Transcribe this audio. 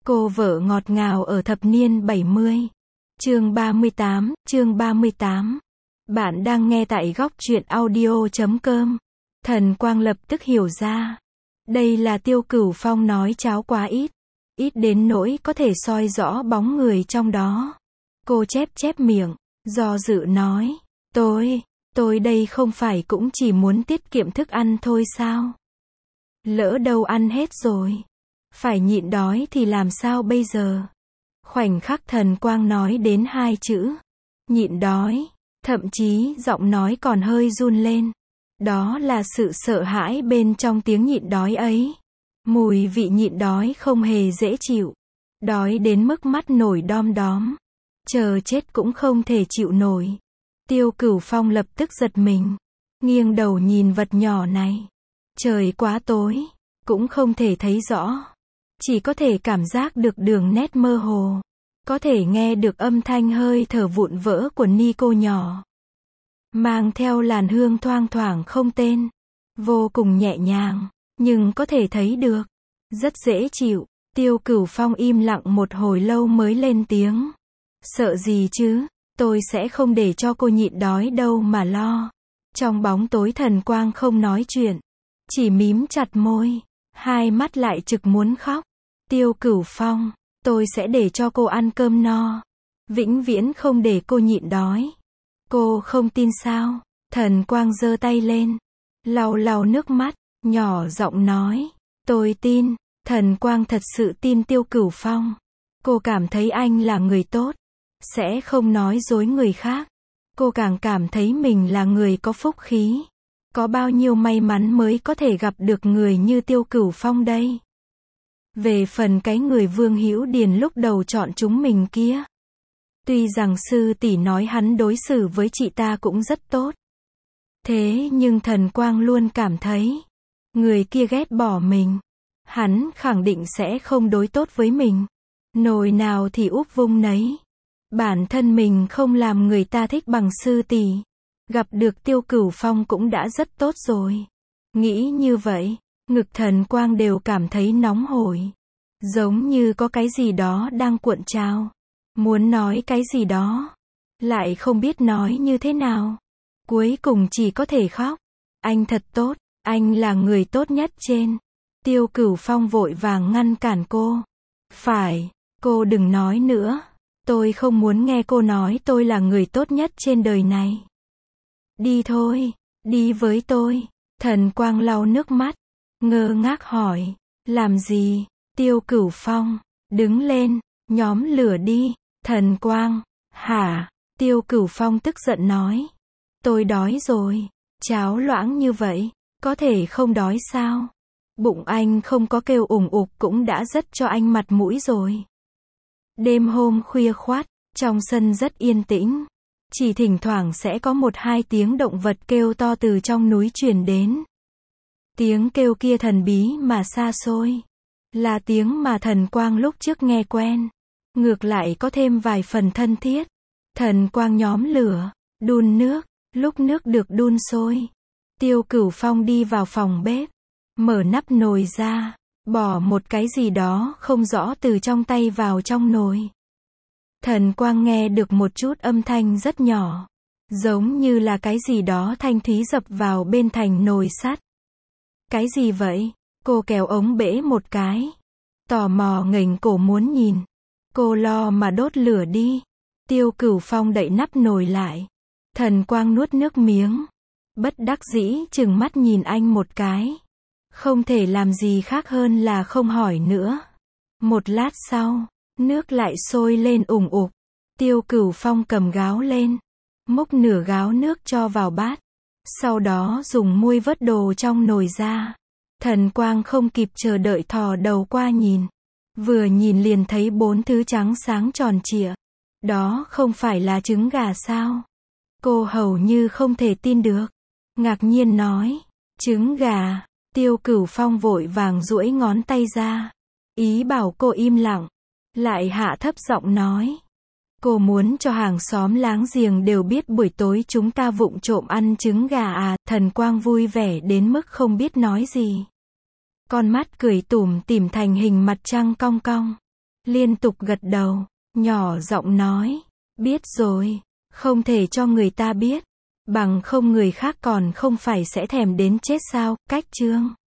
Cô vợ ngọt ngào ở thập niên 70. Chương 38. Bạn đang nghe tại góc truyện audio.com. Thần Quang lập tức hiểu ra. Đây là Tiêu Cửu Phong nói cháo quá ít. Ít đến nỗi có thể soi rõ bóng người trong đó. Cô chép miệng, do dự nói. Tôi đây không phải cũng chỉ muốn tiết kiệm thức ăn thôi sao? Lỡ đâu ăn hết rồi. Phải nhịn đói thì làm sao bây giờ? Khoảnh khắc Thần Quang nói đến hai chữ. Nhịn đói. Thậm chí giọng nói còn hơi run lên. Đó là sự sợ hãi bên trong tiếng nhịn đói ấy. Mùi vị nhịn đói không hề dễ chịu. Đói đến mức mắt nổi đom đóm. Chờ chết cũng không thể chịu nổi. Tiêu Cửu Phong lập tức giật mình. Nghiêng đầu nhìn vật nhỏ này. Trời quá tối. Cũng không thể thấy rõ. Chỉ có thể cảm giác được đường nét mơ hồ. Có thể nghe được âm thanh hơi thở vụn vỡ của Nico nhỏ. Mang theo làn hương thoang thoảng không tên. Vô cùng nhẹ nhàng. Nhưng có thể thấy được. Rất dễ chịu. Tiêu Cửu Phong im lặng một hồi lâu mới lên tiếng. Sợ gì chứ? Tôi sẽ không để cho cô nhịn đói đâu mà lo. Trong bóng tối Thần Quang không nói chuyện. Chỉ mím chặt môi. Hai mắt lại trực muốn khóc. Tiêu Cửu Phong, tôi sẽ để cho cô ăn cơm no. Vĩnh viễn không để cô nhịn đói. Cô không tin sao? Thần Quang giơ tay lên. Lau nước mắt, nhỏ giọng nói. Tôi tin. Thần Quang thật sự tin Tiêu Cửu Phong. Cô cảm thấy anh là người tốt. Sẽ không nói dối người khác. Cô càng cảm thấy mình là người có phúc khí. Có bao nhiêu may mắn mới có thể gặp được người như Tiêu Cửu Phong đây. Về phần cái người Vương Hữu Điền lúc đầu chọn chúng mình kia. Tuy rằng sư tỷ nói hắn đối xử với chị ta cũng rất tốt. Thế nhưng Thần Quang luôn cảm thấy. Người kia ghét bỏ mình. Hắn khẳng định sẽ không đối tốt với mình. Nồi nào thì úp vung nấy. Bản thân mình không làm người ta thích bằng sư tỷ. Gặp được Tiêu Cửu Phong cũng đã rất tốt rồi. Nghĩ như vậy, ngực Thần Quang đều cảm thấy nóng hổi. Giống như có cái gì đó đang cuộn trào. Muốn nói cái gì đó. Lại không biết nói như thế nào. Cuối cùng chỉ có thể khóc. Anh thật tốt, anh là người tốt nhất trên. Tiêu Cửu Phong vội vàng ngăn cản cô. Phải, cô đừng nói nữa. Tôi không muốn nghe cô nói tôi là người tốt nhất trên đời này. Đi thôi, đi với tôi. Thần Quang lau nước mắt. Ngơ ngác hỏi. Làm gì? Tiêu Cửu Phong. Đứng lên, nhóm lửa đi. Thần Quang. Hả? Tiêu Cửu Phong tức giận nói. Tôi đói rồi. Cháo loãng như vậy. Có thể không đói sao? Bụng anh không có kêu ủng ục cũng đã rất cho anh mặt mũi rồi. Đêm hôm khuya khoắt. Trong sân rất yên tĩnh. Chỉ thỉnh thoảng sẽ có 1-2 tiếng động vật kêu to từ trong núi truyền đến. Tiếng kêu kia thần bí mà xa xôi. Là tiếng mà Thần Quang lúc trước nghe quen. Ngược lại có thêm vài phần thân thiết. Thần Quang nhóm lửa, đun nước, lúc nước được đun sôi. Tiêu Cửu Phong đi vào phòng bếp. Mở nắp nồi ra. Bỏ một cái gì đó không rõ từ trong tay vào trong nồi. Thần Quang nghe được một chút âm thanh rất nhỏ. Giống như là cái gì đó thanh thúy dập vào bên thành nồi sắt. Cái gì vậy? Cô kéo ống bể một cái. Tò mò nghềnh cổ muốn nhìn. Cô lo mà đốt lửa đi. Tiêu Cửu Phong đậy nắp nồi lại. Thần Quang nuốt nước miếng. Bất đắc dĩ chừng mắt nhìn anh một cái. Không thể làm gì khác hơn là không hỏi nữa. Một lát sau. Nước lại sôi lên ủng ục. Tiêu Cửu Phong cầm gáo lên. Múc nửa gáo nước cho vào bát. Sau đó dùng muôi vớt đồ trong nồi ra. Thần Quang không kịp chờ đợi thò đầu qua nhìn. Vừa nhìn liền thấy 4 thứ trắng sáng tròn trịa. Đó không phải là trứng gà sao? Cô hầu như không thể tin được. Ngạc nhiên nói. Trứng gà. Tiêu Cửu Phong vội vàng duỗi ngón tay ra. Ý bảo cô im lặng. Lại hạ thấp giọng nói. Cô muốn cho hàng xóm láng giềng đều biết buổi tối chúng ta vụng trộm ăn trứng gà à? Thần Quang vui vẻ đến mức không biết nói gì. Con mắt cười tủm tỉm thành hình mặt trăng cong cong. liên tục gật đầu, nhỏ giọng nói, biết rồi, không thể cho người ta biết, bằng không người khác còn không phải sẽ thèm đến chết sao, cách chương.